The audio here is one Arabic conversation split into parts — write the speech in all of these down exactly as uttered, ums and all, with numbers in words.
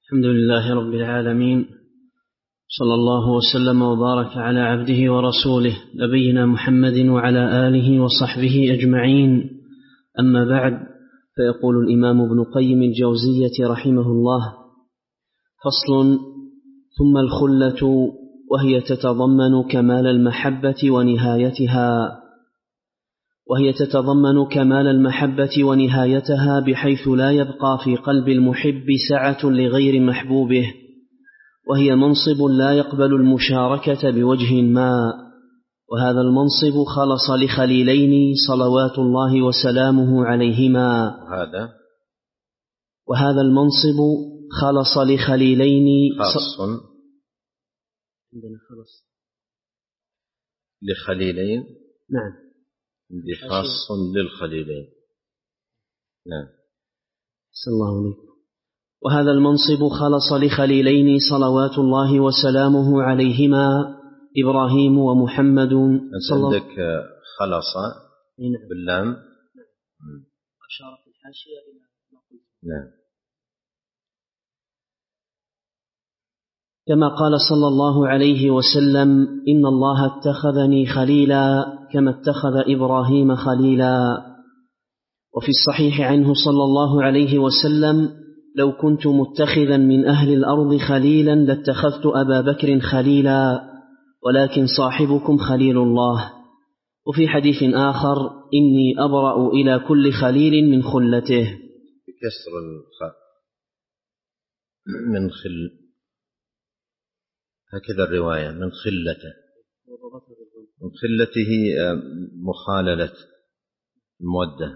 الحمد لله رب العالمين، صلى الله وسلم وبارك على عبده ورسوله نبينا محمد وعلى آله وصحبه أجمعين. أما بعد، فيقول الإمام ابن قيم الجوزية رحمه الله: فصل. ثم الخلة، وهي تتضمن كمال المحبة ونهايتها وهي تتضمن كمال المحبة ونهايتها بحيث لا يبقى في قلب المحب سعة لغير محبوبه، وهي منصب لا يقبل المشاركة بوجه ما، وهذا المنصب خلص لخليلين صلوات الله وسلامه عليهما هذا وهذا المنصب خلص لخليلين خاص عندنا خلص لخليلين نعم خاص للخليلين نعم صلى الله عليه. وهذا المنصب خلص لخليلين صلوات الله وسلامه عليهما إبراهيم ومحمد. عندك خلص باللام أشار في الحاشية إلى نعم. كما قال صلى الله عليه وسلم: إن الله اتخذني خليلا كما اتخذ إبراهيم خليلا. وفي الصحيح عنه صلى الله عليه وسلم: لو كنت متخذا من أهل الأرض خليلا لاتخذت أبا بكر خليلا، ولكن صاحبكم خليل الله. وفي حديث آخر: إني أبرأ إلى كل خليل من خلته، بكسر الخاء من خل، هكذا الرواية، من خلته. من خلته مخاللة المودة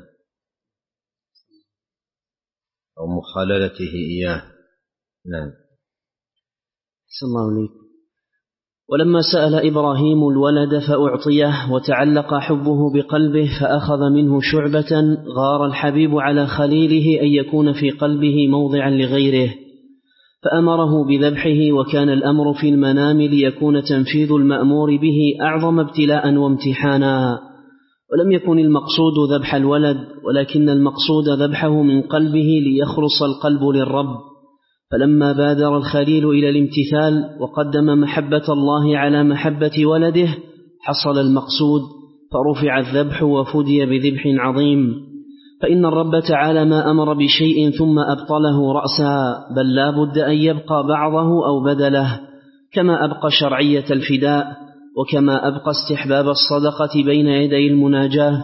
أو مخاللته إياه. نعم. صلى الله عليه. ولما سأل إبراهيم الولد فأعطيه وتعلق حبه بقلبه فأخذ منه شعبة، غار الحبيب على خليله أن يكون في قلبه موضعا لغيره، فأمره بذبحه، وكان الأمر في المنام ليكون تنفيذ المأمور به أعظم ابتلاء وامتحانا. ولم يكن المقصود ذبح الولد، ولكن المقصود ذبحه من قلبه ليخلص القلب للرب. فلما بادر الخليل إلى الامتثال وقدم محبة الله على محبة ولده حصل المقصود، فرفع الذبح وفدي بذبح عظيم. فإن الرب تعالى ما أمر بشيء ثم أبطله رأسا، بل لا بد أن يبقى بعضه أو بدله، كما أبقى شرعية الفداء، وكما أبقى استحباب الصدقة بين يدي المناجاة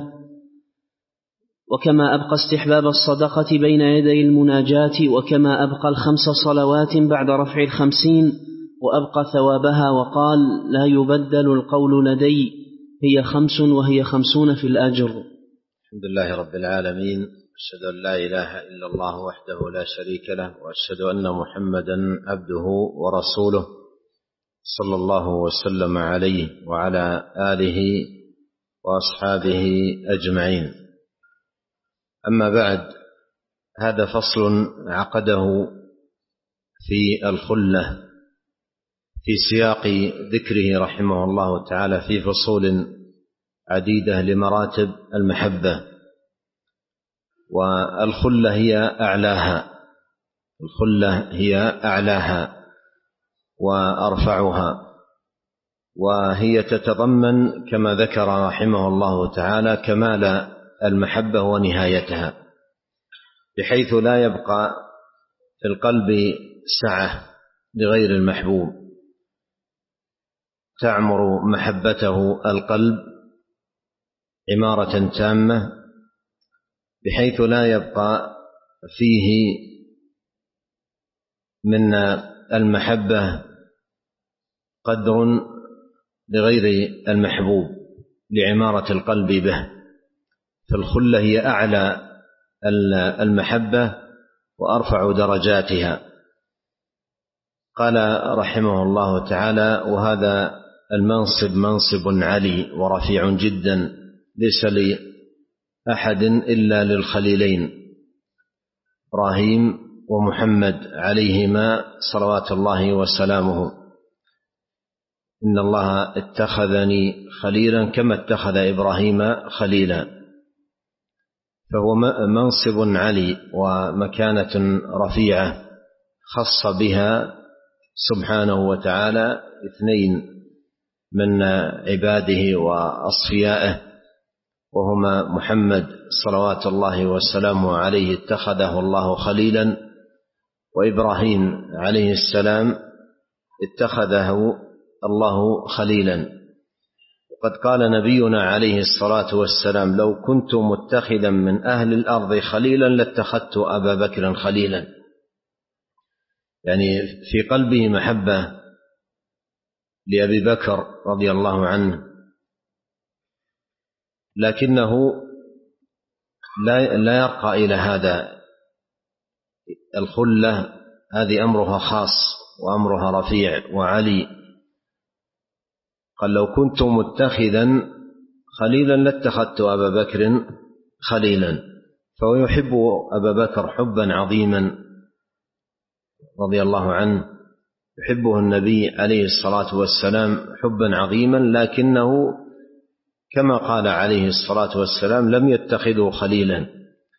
وكما أبقى استحباب الصدقة بين يدي المناجاة وكما أبقى الخمس صلوات بعد رفع الخمسين، وأبقى ثوابها، وقال: لا يبدل القول لدي، هي خمس وهي خمسون في الأجر. الحمد لله رب العالمين، أشهد أن لا إله إلا الله وحده لا شريك له، وأشهد أن محمدا عبده ورسوله، صلى الله وسلم عليه وعلى آله وأصحابه أجمعين. أما بعد، هذا فصل عقده في الخلة في سياق ذكره رحمه الله تعالى في فصول عديدة لمراتب المحبة. والخلة هي أعلاها الخلة هي أعلاها وأرفعها، وهي تتضمن كما ذكر رحمه الله تعالى كمال المحبة ونهايتها، بحيث لا يبقى في القلب سعة لغير المحبوب، تعمر محبته القلب عمارة تامة، بحيث لا يبقى فيه من المحبة قدر لغير المحبوب لعمارة القلب به. فالخلة هي أعلى المحبة وأرفع درجاتها. قال رحمه الله تعالى: وهذا المنصب منصب علي ورفيع جدا، ليس لأحد إلا للخليلين إبراهيم ومحمد عليهما صلوات الله وسلامه. إن الله اتخذني خليلا كما اتخذ إبراهيم خليلا، فهو منصب علي ومكانة رفيعة، خص بها سبحانه وتعالى اثنين من عباده وأصفيائه، وهما محمد صلوات الله وسلامه عليه اتخذه الله خليلا، وإبراهيم عليه السلام اتخذه الله خليلا. وقد قال نبينا عليه الصلاة والسلام: لو كنت متخذا من أهل الأرض خليلا لاتخذت أبا بكر خليلا. يعني في قلبه محبة لأبي بكر رضي الله عنه، لكنه لا يرقى إلى هذا. الخلة هذه أمرها خاص وأمرها رفيع وعلي. قال: لو كنت متخذا خليلا لاتخذت أبا بكر خليلا. فهو يحب أبا بكر حبا عظيما رضي الله عنه، يحبه النبي عليه الصلاة والسلام حبا عظيما، لكنه كما قال عليه الصلاة والسلام لم يتخذه خليلا.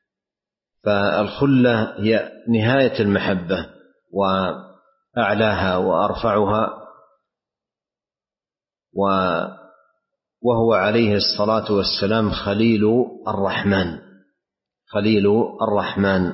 فالخلة هي نهاية المحبة وأعلاها وأرفعها، وهو عليه الصلاة والسلام خليل الرحمن، خليل الرحمن.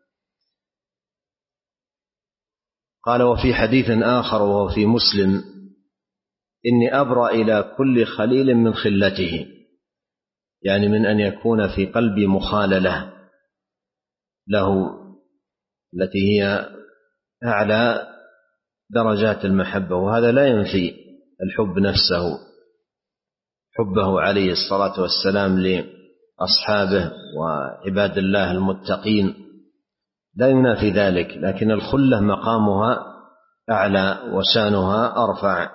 قال: وفي حديث آخر وهو في مسلم: إني أبرأ إلى كل خليل من خلته، يعني من أن يكون في قلبي مخاللة له، التي هي أعلى درجات المحبة. وهذا لا ينفي الحب نفسه، حبه عليه الصلاة والسلام لأصحابه وعباد الله المتقين لا ينافي ذلك، لكن الخلة مقامها أعلى وشانها أرفع.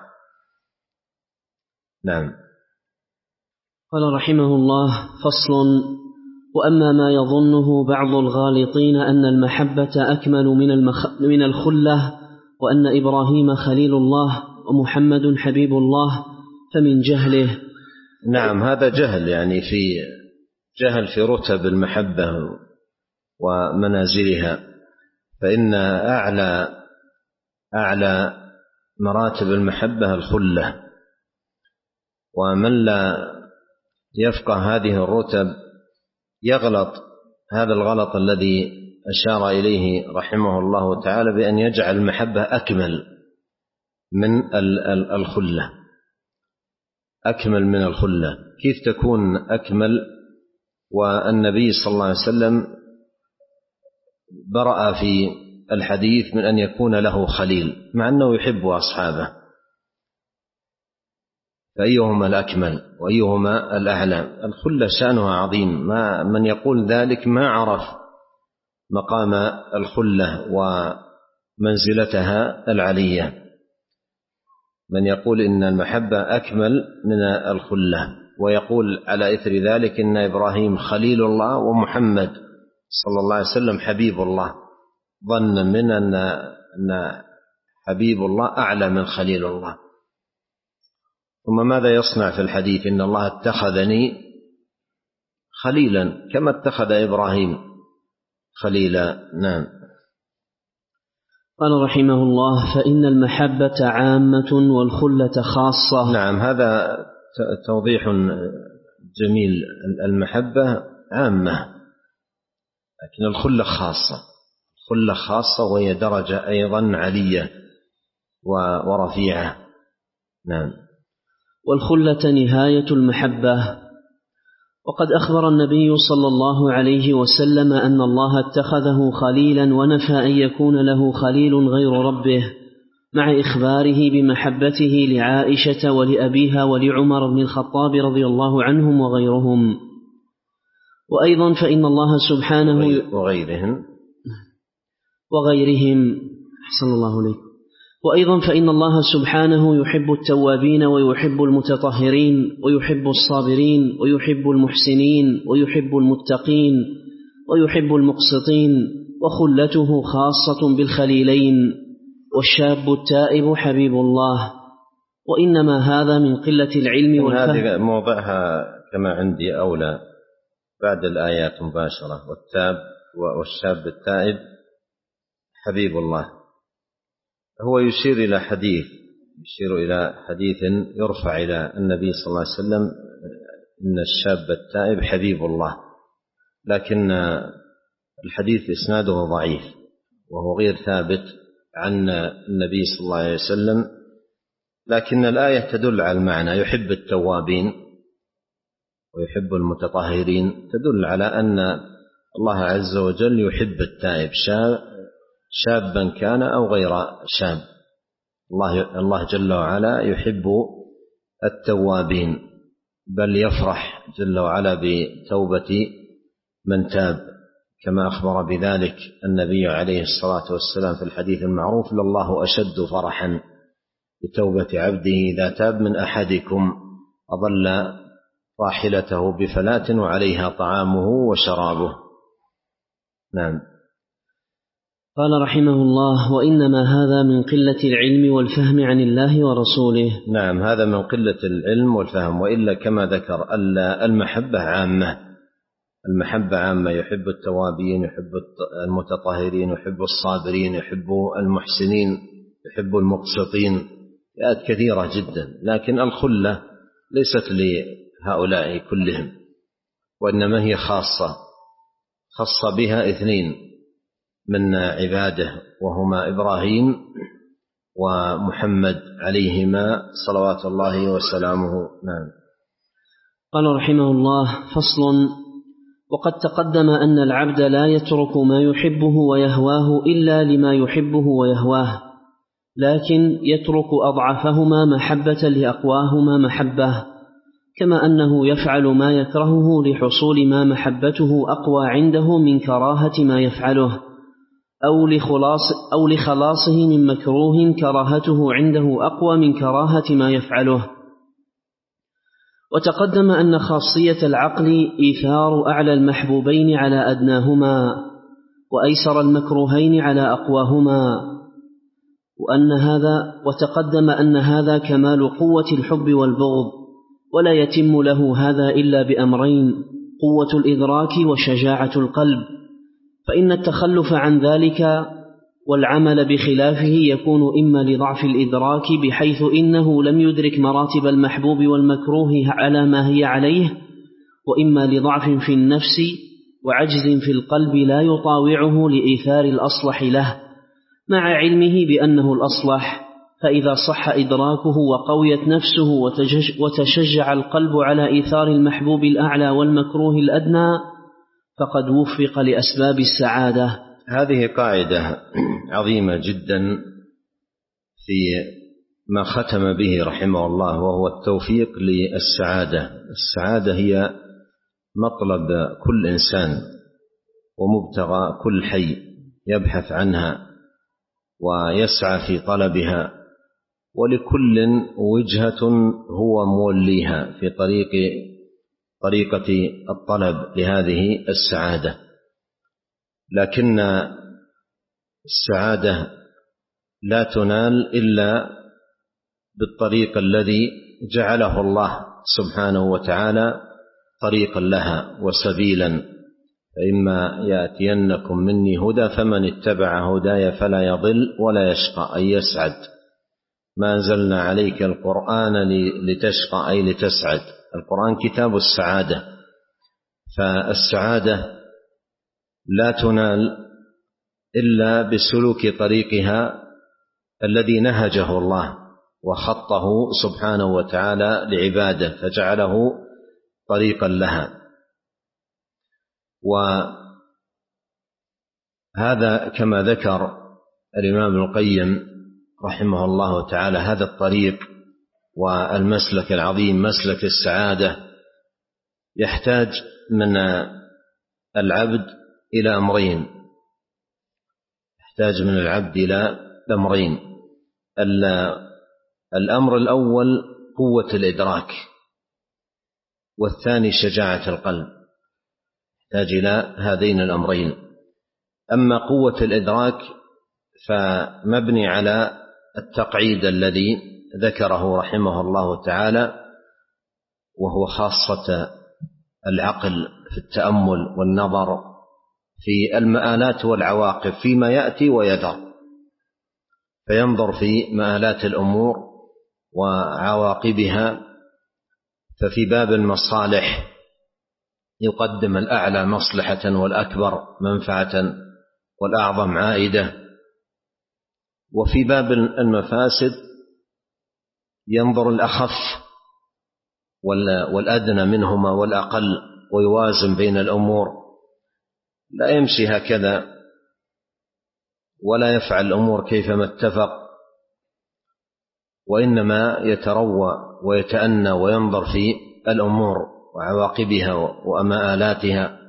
نعم. قال رحمه الله: فصل: وأما ما يظنه بعض الغالطين أن المحبة أكمل من, المخ... من الخلة، وأن إبراهيم خليل الله ومحمد حبيب الله، فمن جهله. نعم، هذا جهل، يعني في جهل في رتب المحبة ومنازلها. فإن أعلى أعلى مراتب المحبة الخلة، ومن لا يفقه هذه الرتب يغلط هذا الغلط الذي أشار إليه رحمه الله تعالى، بأن يجعل المحبة أكمل من الخلة، أكمل من الخلة. كيف تكون أكمل والنبي صلى الله عليه وسلم برأ في الحديث من أن يكون له خليل، مع أنه يحب أصحابه؟ فأيهما الأكمل وأيهما الأعلى؟ الخلة شأنها عظيم، ما من يقول ذلك ما عرف مقام الخلة ومنزلتها العلية. من يقول إن المحبة أكمل من الخلة ويقول على إثر ذلك إن إبراهيم خليل الله ومحمد صلى الله عليه وسلم حبيب الله، ظن من أن حبيب الله أعلى من خليل الله. ثم ماذا يصنع في الحديث؟ إن الله اتخذني خليلا كما اتخذ إبراهيم خليلا. نعم. قال رحمه الله: فإن المحبة عامة والخلة خاصة. نعم، هذا توضيح جميل. المحبة عامة، لكن الخلة خاصة، الخلة خاصة، وهي درجة أيضا علية ورفيعة. نعم. والخلة نهاية المحبة. وقد أخبر النبي صلى الله عليه وسلم أن الله اتخذه خليلا، ونفى أن يكون له خليل غير ربه، مع إخباره بمحبته لعائشة ولأبيها ولعمر بن الخطاب رضي الله عنهم وغيرهم. وأيضا فإن الله سبحانه وغيرهم وغيرهم أحسن الله عليك. وأيضا فإن الله سبحانه يحب التوابين ويحب المتطهرين ويحب الصابرين ويحب المحسنين ويحب المتقين ويحب المقسطين، وخلته خاصة بالخليلين، والشاب التائب حبيب الله. وإنما هذا من قلة العلم والفهم. هذه موضعها كما عندي أولى بعد الآيات مباشرة: والتاب والشاب التائب حبيب الله. هو يشير إلى حديث يشير إلى حديث يرفع إلى النبي صلى الله عليه وسلم إن الشاب التائب حبيب الله، لكن الحديث إسناده ضعيف وهو غير ثابت عن النبي صلى الله عليه وسلم، لكن الآية تدل على المعنى، يحب التوابين ويحب المتطهرين، تدل على أن الله عز وجل يحب التائب شابا كان أو غير شاب. الله, الله جل وعلا يحب التوابين، بل يفرح جل وعلا بتوبة من تاب، كما أخبر بذلك النبي عليه الصلاة والسلام في الحديث المعروف: لله أشد فرحا بتوبة عبده إذا تاب من أحدكم أضل راحلته بفلاة وعليها طعامه وشرابه. نعم. قال رحمه الله: وإنما هذا من قلة العلم والفهم عن الله ورسوله. نعم، هذا من قلة العلم والفهم، وإلا كما ذكر المحبة عامة، المحبة عامة، يحب التوابين، يحب المتطهرين، يحب الصابرين، يحب المحسنين، يحب المقسطين، آيات كثيرة جدا، لكن الخلة ليست لهؤلاء كلهم، وإنما هي خاصة خص بها اثنين من عباده، وهما إبراهيم ومحمد عليهما صلوات الله وسلامه. نعم. قال رحمه الله: فصل. وقد تقدم أن العبد لا يترك ما يحبه ويهواه إلا لما يحبه ويهواه، لكن يترك أضعفهما محبة لأقواهما محبة، كما أنه يفعل ما يكرهه لحصول ما محبته أقوى عنده من كراهة ما يفعله، أو لخلاص أو لخلاصه من مكروه كراهته عنده أقوى من كراهة ما يفعله. وتقدم أن خاصية العقل إيثار أعلى المحبوبين على أدناهما، وأيسر المكروهين على أقواهما، وأن هذا وتقدم أن هذا كمال قوة الحب والبغض، ولا يتم له هذا إلا بأمرين: قوة الإدراك وشجاعة القلب، فإن التخلف عن ذلك والعمل بخلافه يكون إما لضعف الإدراك بحيث إنه لم يدرك مراتب المحبوب والمكروه على ما هي عليه، وإما لضعف في النفس وعجز في القلب لا يطاوعه لإيثار الأصلح له مع علمه بأنه الأصلح، فإذا صح إدراكه وقويت نفسه وتشجع القلب على إيثار المحبوب الأعلى والمكروه الأدنى فقد وفق لأسباب السعادة. هذه قاعدة عظيمة جدا في ما ختم به رحمه الله، وهو التوفيق للسعادة. السعادة هي مطلب كل إنسان ومبتغى كل حي يبحث عنها ويسعى في طلبها، ولكل وجهة هو موليها في طريق طريقة الطلب لهذه السعادة. لكن السعادة لا تنال إلا بالطريق الذي جعله الله سبحانه وتعالى طريقا لها وسبيلا: فإما يأتينكم مني هدى فمن اتبع هداي فلا يضل ولا يشقى، أي يسعد. ما أنزلنا عليك القرآن لتشقى أي لتسعد. القرآن كتاب السعادة، فالسعادة لا تنال إلا بسلوك طريقها الذي نهجه الله وخطه سبحانه وتعالى لعباده فجعله طريقا لها. وهذا كما ذكر الإمام ابن القيم رحمه الله تعالى، هذا الطريق والمسلك العظيم مسلك السعادة يحتاج من العبد إلى أمرين يحتاج من العبد إلى أمرين الأمر الأول قوة الإدراك، والثاني شجاعة القلب. يحتاج إلى هذين الأمرين. أما قوة الإدراك فمبني على التقعيد الذي ذكره رحمه الله تعالى، وهو خاصة العقل في التأمل والنظر في المآلات والعواقب فيما يأتي ويذر، فينظر في مآلات الأمور وعواقبها. ففي باب المصالح يقدم الأعلى مصلحة والأكبر منفعة والأعظم عائدة، وفي باب المفاسد ينظر الأخف والأدنى منهما والأقل ويوازن بين الأمور، لا يمشي هكذا ولا يفعل الأمور كيفما اتفق، وإنما يتروى ويتأنى وينظر في الأمور وعواقبها ومآلاتها.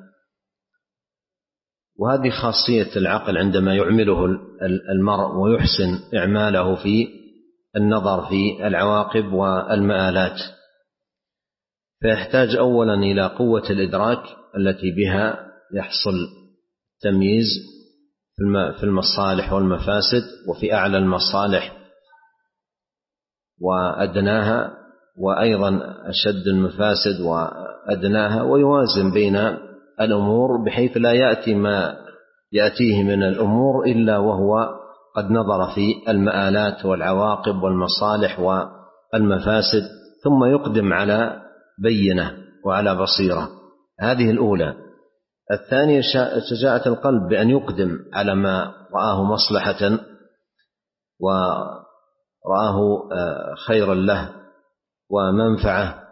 وهذه خاصية العقل عندما يعمله المرء ويحسن إعماله في النظر في العواقب والمآلات. فيحتاج أولا إلى قوة الإدراك التي بها يحصل تمييز في المصالح والمفاسد، وفي أعلى المصالح وأدناها، وأيضا أشد المفاسد وأدناها، ويوازن بين الأمور بحيث لا يأتي ما يأتيه من الأمور إلا وهو قد نظر في المآلات والعواقب والمصالح والمفاسد، ثم يقدم على بينة وعلى بصيرة. هذه الأولى. الثانية شجاعة القلب بأن يقدم على ما رآه مصلحة ورآه خيرا له ومنفعة.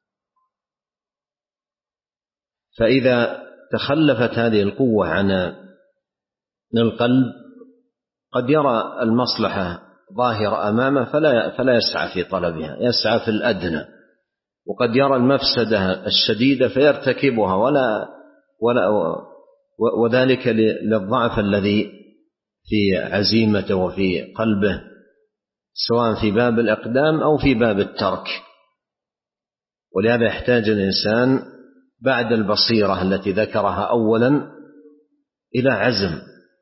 فإذا تخلفت هذه القوة عن القلب قد يرى المصلحة ظاهرة أمامه فلا فلا يسعى في طلبها، يسعى في الأدنى، وقد يرى المفسدة الشديدة فيرتكبها ولا ولا وذلك للضعف الذي في عزيمته وفي قلبه، سواء في باب الإقدام أو في باب الترك. ولهذا يحتاج الإنسان بعد البصيرة التي ذكرها أولا إلى عزم.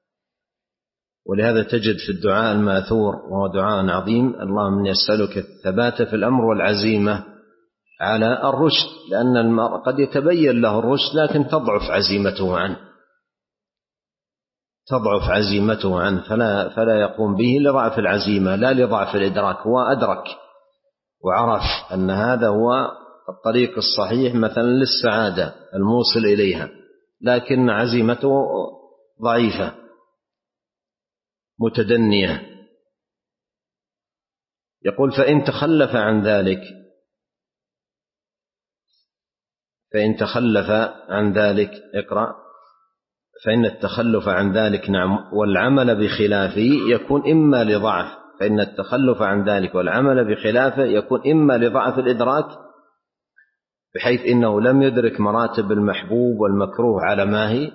ولهذا تجد في الدعاء الماثور وهو دعاء عظيم: اللهم إني أسألك الثبات في الأمر والعزيمة على الرشد، لأن المرء قد يتبين له الرشد لكن تضعف عزيمته عنه تضعف عزيمته عنه فلا, فلا يقوم به لضعف العزيمة لا لضعف الإدراك. هو أدرك وعرف أن هذا هو الطريق الصحيح مثلا للسعادة الموصل إليها، لكن عزيمته ضعيفة متدنية. يقول: فإن تخلف عن ذلك فإن تخلف عن ذلك اقرأ فإن التخلف عن ذلك نعم والعمل بخلافه يكون إما لضعف فإن التخلف عن ذلك والعمل بخلافه يكون إما لضعف الإدراك، بحيث إنه لم يدرك مراتب المحبوب والمكروه على ما هي،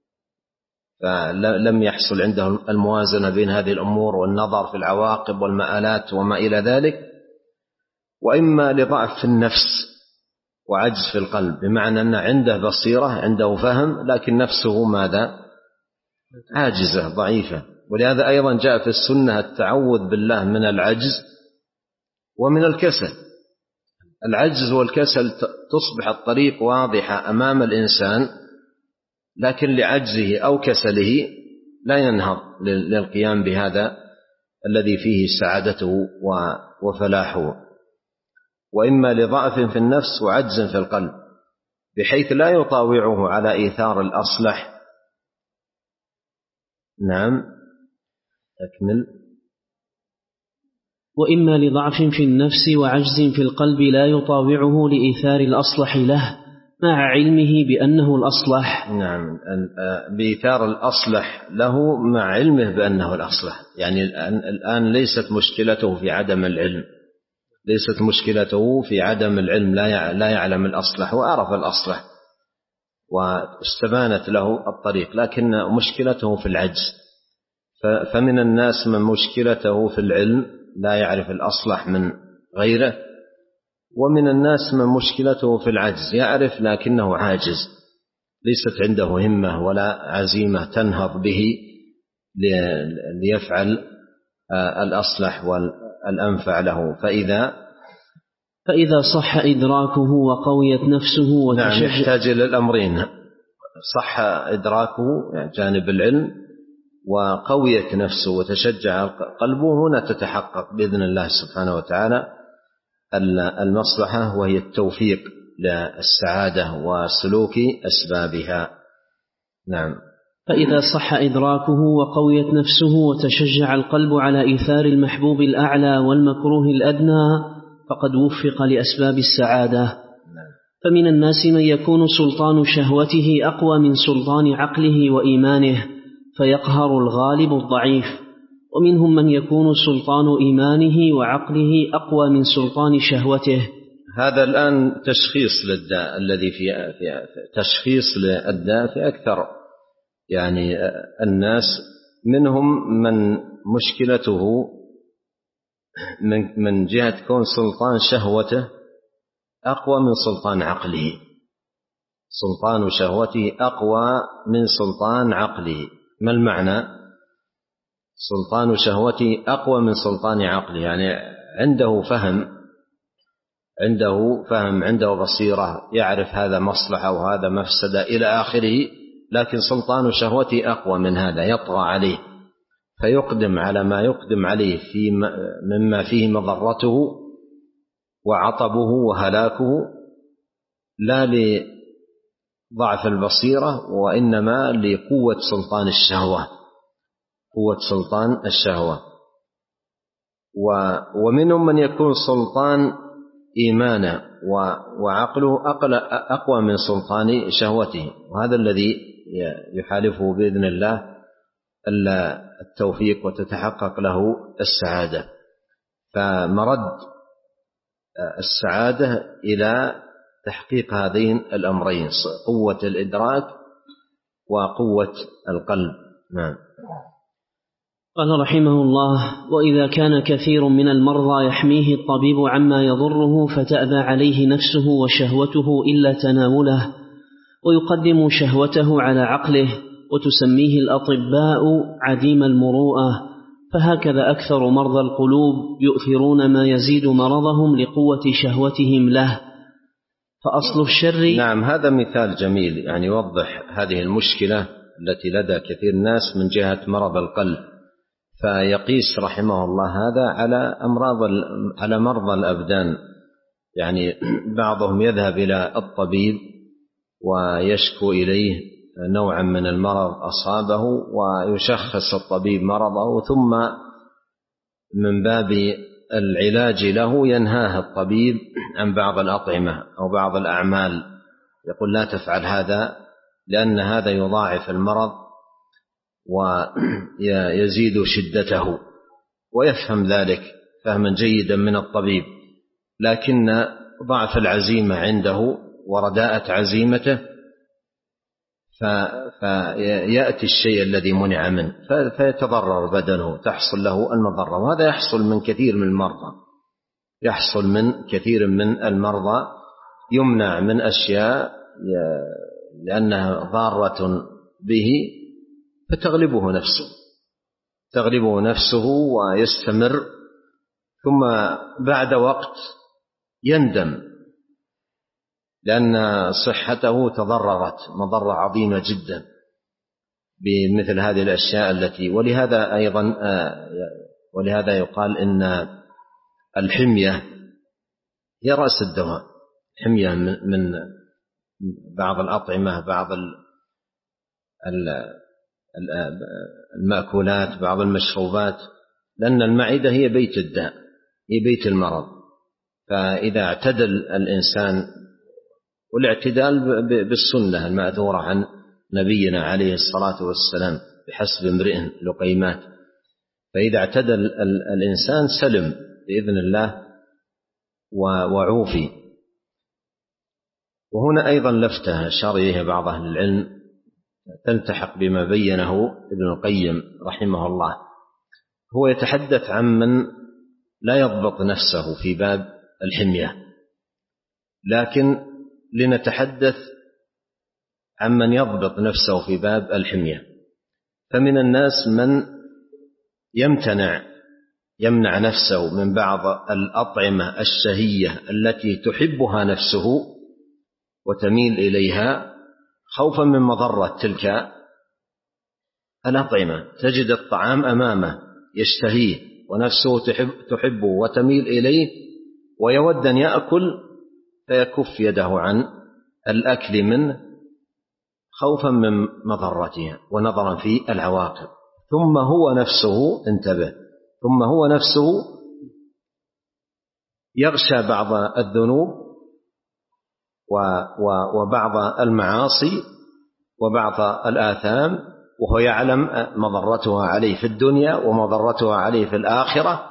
فلم يحصل عنده الموازنة بين هذه الأمور والنظر في العواقب والمآلات وما إلى ذلك، وإما لضعف في النفس وعجز في القلب، بمعنى أن عنده بصيرة عنده فهم لكن نفسه ماذا؟ عاجزة ضعيفة. ولهذا أيضا جاء في السنة التعوذ بالله من العجز ومن الكسل. العجز والكسل تصبح الطريق واضحة أمام الإنسان، لكن لعجزه أو كسله لا ينهض للقيام بهذا الذي فيه سعادته وفلاحه. وإما لضعف في النفس وعجز في القلب، بحيث لا يطاوعه على إيثار الأصلح. نعم أكمل. وإما لضعف في النفس وعجز في القلب لا يطاوعه لإيثار الأصلح له مع علمه بأنه الأصلح. نعم، بإيثار الأصلح له مع علمه بأنه الأصلح. يعني الآن ليست مشكلته في عدم العلم ليست مشكلته في عدم العلم لا يعلم الأصلح وعرف الأصلح واستبانت له الطريق، لكن مشكلته في العجز. فمن الناس من مشكلته في العلم لا يعرف الأصلح من غيره، ومن الناس من مشكلته في العجز يعرف لكنه عاجز، ليست عنده همة ولا عزيمة تنهض به ليفعل الأصلح والأنفع له. فإذا فإذا صح إدراكه وقويت نفسه وتشجع. نعم، يحتاج إلى الأمرين: صح إدراكه يعني جانب العلم، وقويت نفسه وتشجع قلبه، هنا تتحقق بإذن الله سبحانه وتعالى المصلحة، وهي التوفيق للسعادة وسلوك أسبابها. نعم. فإذا صح إدراكه وقويت نفسه وتشجع القلب على إيثار المحبوب الأعلى والمكروه الأدنى فقد وفق لأسباب السعادة. فمن الناس من يكون سلطان شهوته أقوى من سلطان عقله وإيمانه فيقهر الغالب الضعيف، ومنهم من يكون سلطان إيمانه وعقله أقوى من سلطان شهوته. هذا الآن تشخيص للداء الذي في تشخيص للداء في أكثر يعني الناس. منهم من مشكلته من من جهة كون سلطان شهوته أقوى من سلطان عقله، سلطان شهوته أقوى من سلطان عقله. ما المعنى؟ سلطان شهوته أقوى من سلطان عقله، يعني عنده فهم عنده فهم عنده بصيرة، يعرف هذا مصلحة وهذا مفسدة إلى آخره، لكن سلطان شهوته أقوى من هذا، يطغى عليه فيقدم على ما يقدم عليه في مما فيه مضرته وعطبه وهلاكه، لا لضعف البصيرة وإنما لقوة سلطان الشهوة، قوة سلطان الشهوة. ومنهم من يكون سلطان إيمانه وعقله أقوى من سلطان شهوته، وهذا الذي يحالفه بإذن الله التوفيق وتتحقق له السعادة. فمرد السعادة إلى تحقيق هذين الأمرين، قوة الإدراك وقوة القلب. نعم. قال رحمه الله: وإذا كان كثير من المرضى يحميه الطبيب عما يضره فتأبى عليه نفسه وشهوته إلا تناوله، ويقدم شهوته على عقله، وتسميه الأطباء عديم المروءة، فهكذا أكثر مرضى القلوب يؤثرون ما يزيد مرضهم لقوة شهوتهم له. فأصل الشر. نعم، هذا مثال جميل يعني يوضح هذه المشكلة التي لدى كثير الناس من جهة مرض القلب. فيقيس رحمه الله هذا على أمراض على مرضى الأبدان، يعني بعضهم يذهب إلى الطبيب ويشكو إليه نوعا من المرض أصابه، ويشخص الطبيب مرضه، ثم من باب العلاج له ينهاه الطبيب عن بعض الأطعمة أو بعض الأعمال، يقول لا تفعل هذا لأن هذا يضاعف المرض ويزيد شدته، ويفهم ذلك فهما جيدا من الطبيب، لكن ضعف العزيمة عنده ورداءة عزيمته فيأتي الشيء الذي منع منه فيتضرر بدنه، تحصل له المضرة. وهذا يحصل من كثير من المرضى، يحصل من كثير من المرضى، يمنع من أشياء لأنها ضارة به فتغلبه نفسه تغلبه نفسه ويستمر، ثم بعد وقت يندم لأن صحته تضررت مضرة عظيمة جدا بمثل هذه الأشياء التي ولهذا أيضا ولهذا يقال إن الحمية هي رأس الدواء. حمية من بعض الأطعمة، بعض المأكولات، بعض المشروبات، لأن المعدة هي بيت الداء، هي بيت المرض. فإذا اعتدل الإنسان، والاعتدال بالسنة المأثورة عن نبينا عليه الصلاة والسلام بحسب امرئ لقيمات، فإذا اعتدل الإنسان سلم بإذن الله وعوفي. وهنا أيضا لفتة أشار إليها بعض أهل العلم تلتحق بما بينه ابن القيم رحمه الله. هو يتحدث عن من لا يضبط نفسه في باب الحمية، لكن لنتحدث عن من يضبط نفسه في باب الحمية. فمن الناس من يمتنع يمنع نفسه من بعض الأطعمة الشهية التي تحبها نفسه وتميل إليها خوفا من مضرة تلك الأطعمة، تجد الطعام أمامه يشتهيه ونفسه تحب تحبه وتميل إليه ويود أن يأكل، فيكف يده عن الأكل منه خوفا من مضرتها ونظرا في العواقب. ثم هو نفسه، انتبه، ثم هو نفسه يغشى بعض الذنوب وبعض المعاصي وبعض الآثام وهو يعلم مضرتها عليه في الدنيا ومضرتها عليه في الآخرة،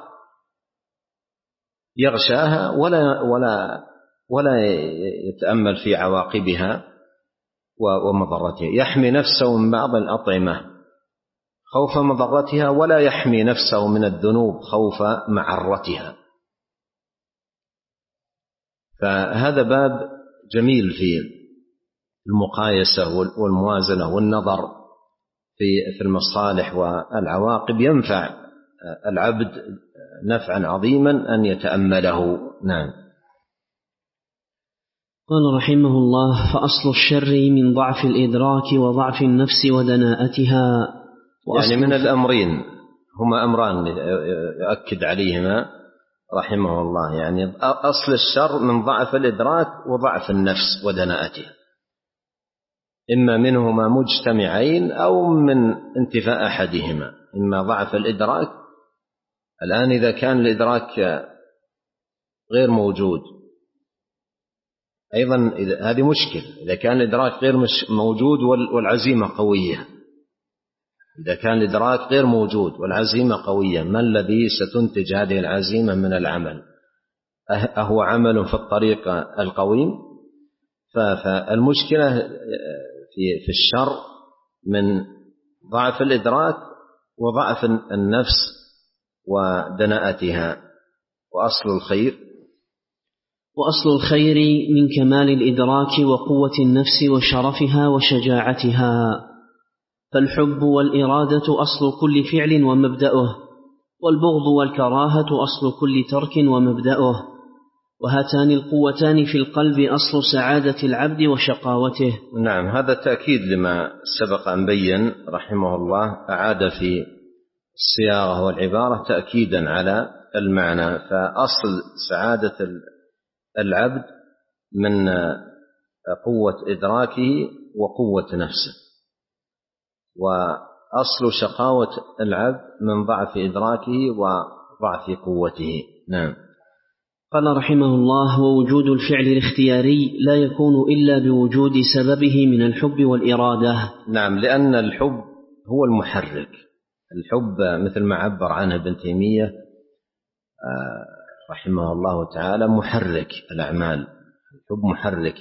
يغشاها ولا ولا ولا يتأمل في عواقبها ومضرتها، يحمي نفسه من بعض الأطعمة خوف مضرتها ولا يحمي نفسه من الذنوب خوف معرتها. فهذا باب جميل في المقايسة والموازنة والنظر في المصالح والعواقب، ينفع العبد نفعا عظيما أن يتأمله. نعم. قال رحمه الله: فأصل الشر من ضعف الإدراك وضعف النفس ودناءتها. يعني من الأمرين، هما أمران يؤكد عليهما رحمه الله، يعني أصل الشر من ضعف الإدراك وضعف النفس ودناءتها، إما منهما مجتمعين أو من انتفاء أحدهما، إما ضعف الإدراك. الآن إذا كان الإدراك غير موجود أيضا هذه مشكلة. إذا كان الإدراك غير موجود والعزيمة قوية، إذا كان الإدراك غير موجود والعزيمة قوية، ما الذي ستنتج هذه العزيمة من العمل؟ أهو عمل في الطريق القويم؟ فالمشكلة في الشر من ضعف الإدراك وضعف النفس ودناءتها. وأصل الخير وأصل الخير من كمال الإدراك وقوة النفس وشرفها وشجاعتها. فالحب والإرادة أصل كل فعل ومبدأه، والبغض والكراهة أصل كل ترك ومبدأه، وهاتان القوتان في القلب أصل سعادة العبد وشقاوته. نعم، هذا تأكيد لما سبق أن بين رحمه الله، أعاد في الصياغة والعبارة تأكيدا على المعنى. فأصل سعادة العبد من قوة إدراكه وقوة نفسه، وأصل شقاوة العبد من ضعف إدراكه وضعف قوته. نعم. قال رحمه الله: ووجود الفعل الاختياري لا يكون إلا بوجود سببه من الحب والإرادة. نعم، لأن الحب هو المحرك. الحب مثل ما عبر عنه ابن تيمية رحمه الله تعالى محرك الأعمال، الحب محرك.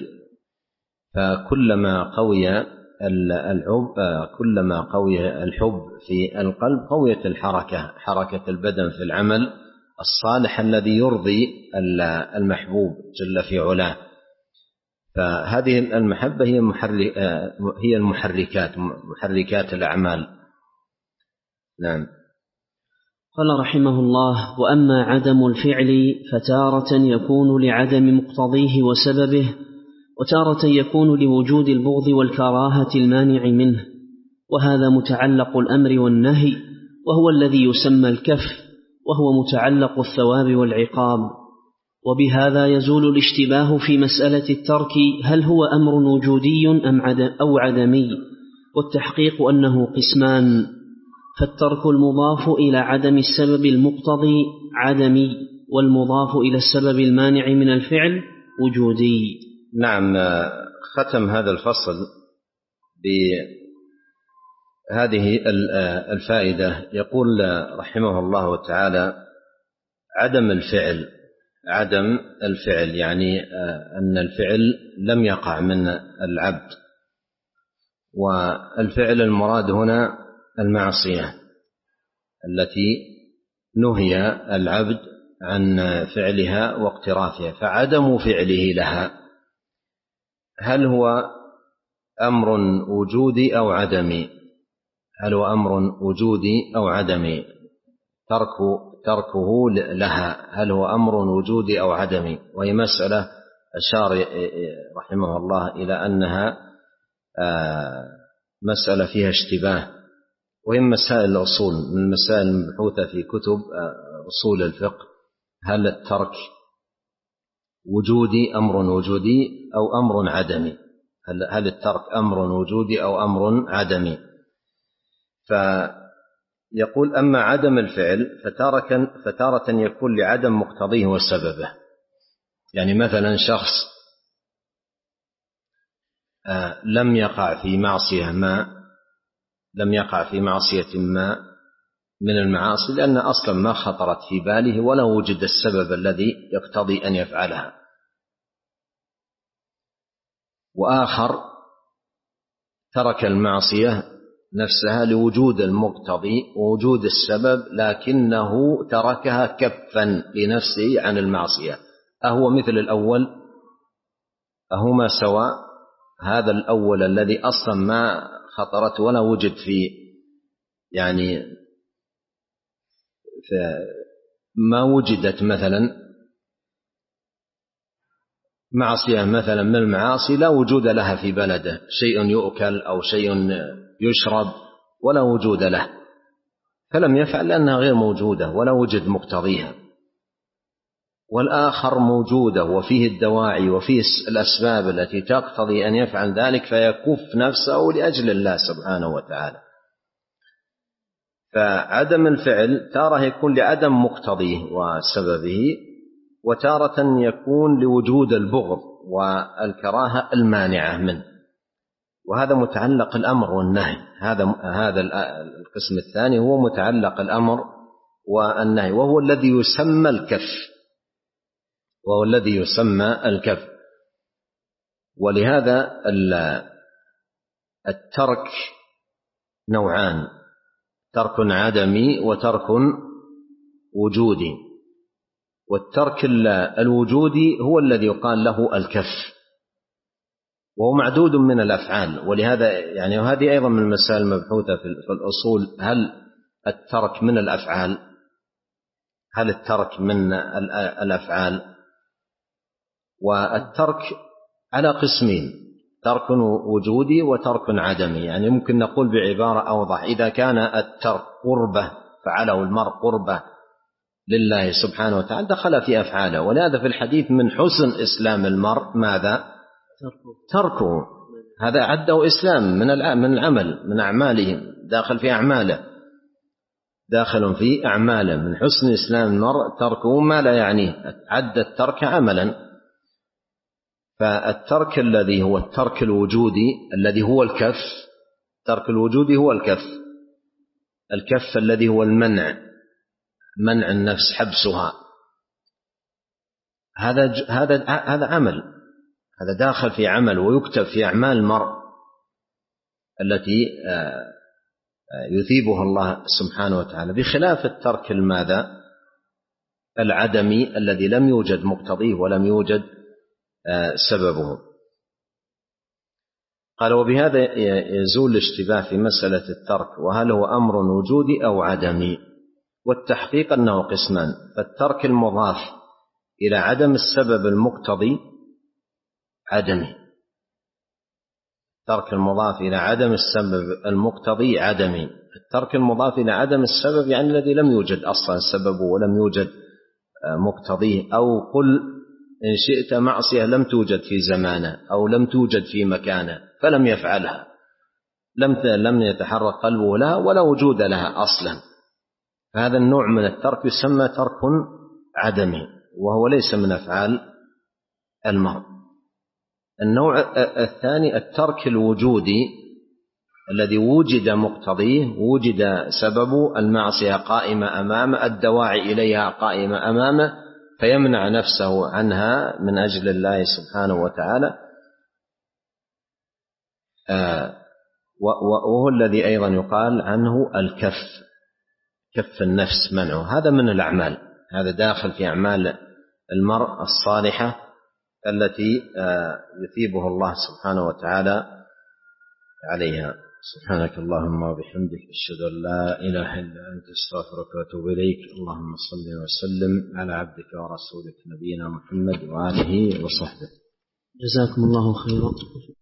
فكلما قوي الحب كلما قوي الحب في القلب قويت الحركة، حركة البدن في العمل الصالح الذي يرضي المحبوب جل في علاه. فهذه المحبة هي هي المحركات محركات الأعمال. نعم. قال رحمه الله: وأما عدم الفعل فتارة يكون لعدم مقتضيه وسببه، وتارة يكون لوجود البغض والكراهة المانع منه، وهذا متعلق الأمر والنهي، وهو الذي يسمى الكف، وهو متعلق الثواب والعقاب. وبهذا يزول الاشتباه في مسألة الترك، هل هو أمر وجودي أم أو عدمي؟ والتحقيق أنه قسمان، فالترك المضاف إلى عدم السبب المقتضي عدمي، والمضاف إلى السبب المانع من الفعل وجودي. نعم. ختم هذا الفصل بهذه الفائدة، يقول رحمه الله تعالى: عدم الفعل عدم الفعل يعني أن الفعل لم يقع من العبد، والفعل المراد هنا المعصية التي نهي العبد عن فعلها واقترافها. فعدم فعله لها هل هو أمر وجودي أو عدمي؟ هل هو أمر وجودي أو عدمي؟ ترك تركه لها هل هو أمر وجودي أو عدمي؟ وهي مسألة أشار رحمه الله إلى أنها مسألة فيها اشتباه، وإن مسائل الأصول من المسائل المبحوثة في كتب أصول الفقه، هل الترك وجودي أمر وجودي أو أمر عدمي؟ هل الترك أمر وجودي أو أمر عدمي؟ فيقول أما عدم الفعل فتارة, فتارة يكون لعدم مقتضيه وسببه. يعني مثلا شخص لم يقع في معصية ما لم يقع في معصية ما من المعاصي لأن أصلا ما خطرت في باله ولا وجد السبب الذي يقتضي أن يفعلها، وآخر ترك المعصية نفسها لوجود المقتضي ووجود السبب لكنه تركها كفا لنفسه عن المعصية. أهو مثل الأول؟ أهما سواء؟ هذا الأول الذي أصلا ما خطرت ولا وجد في يعني ما وجدت مثلا معصية مثلا من المعاصي لا وجود لها في بلده، شيء يؤكل أو شيء يشرب ولا وجود له، فلم يفعل لأنها غير موجودة ولا وجد مقتضيها. والآخر موجودة وفيه الدواعي وفيه الأسباب التي تقتضي أن يفعل ذلك فيكف نفسه لأجل الله سبحانه وتعالى. فعدم الفعل تارة يكون لعدم مقتضيه وسببه، وتارة يكون لوجود البغض والكراهة المانعة منه، وهذا متعلق الأمر والنهي. هذا هذا القسم الثاني هو متعلق الأمر والنهي، وهو الذي يسمى الكف وهو الذي يسمى الكف. ولهذا الترك نوعان: ترك عدمي وترك وجودي. والترك الوجودي هو الذي يقال له الكف، وهو معدود من الأفعال. ولهذا يعني وهذه أيضا من المسائل المبحوثة في الأصول: هل الترك من الأفعال؟ هل الترك من الأفعال؟ والترك على قسمين: ترك وجودي وترك عدمي. يعني ممكن نقول بعبارة أوضح: إذا كان الترك قربة فعله المرء قربة لله سبحانه وتعالى دخل في أفعاله. ولهذا في الحديث: من حسن إسلام المرء ماذا؟ تركه. هذا عده إسلام من العمل من أعماله، داخل في أعماله داخل في أعماله من حسن إسلام المرء تركه ما لا يعنيه، عد الترك عملا. فالترك الذي هو الترك الوجودي الذي هو الكف، الترك الوجودي هو الكف الكف الذي هو المنع، منع النفس، حبسها. هذا هذا هذا عمل، هذا داخل في عمل ويكتب في أعمال المرء التي يثيبها الله سبحانه وتعالى، بخلاف الترك الماذا؟ العدمي الذي لم يوجد مقتضيه ولم يوجد سببه. قال: وبهذا يزول الاشتباه في مسألة الترك، وهل هو أمر وجودي أو عدمي؟ والتحقيق أنه قسمان: فالترك المضاف إلى عدم السبب المقتضي عدمي، الترك المضاف إلى عدم السبب المقتضي عدمي. الترك المضاف إلى عدم السبب يعني الذي لم يوجد أصلا سببه ولم يوجد مقتضيه، أو قل إن شئت معصية لم توجد في زمانه أو لم توجد في مكانه فلم يفعلها، لم لم يتحرك قلبه لها ولا وجود لها أصلا. هذا النوع من الترك يسمى ترك عدمي، وهو ليس من أفعال المرء. النوع الثاني الترك الوجودي الذي وجد مقتضيه، وجد سبب المعصية قائمة أمامه، الدواعي إليها قائمة أمامه، فيمنع نفسه عنها من أجل الله سبحانه وتعالى. وهو الذي أيضا يقال عنه الكف، كف النفس، منعه. هذا من الأعمال، هذا داخل في أعمال المرء الصالحة التي يثيبه الله سبحانه وتعالى عليها. سبحانك اللهم وبحمدك، أشهد أن لا إله إلا أنت، أستغفرك وأتوب إليك. اللهم صل وسلم على عبدك ورسولك نبينا محمد وآله وصحبه. جزاكم الله خيرا.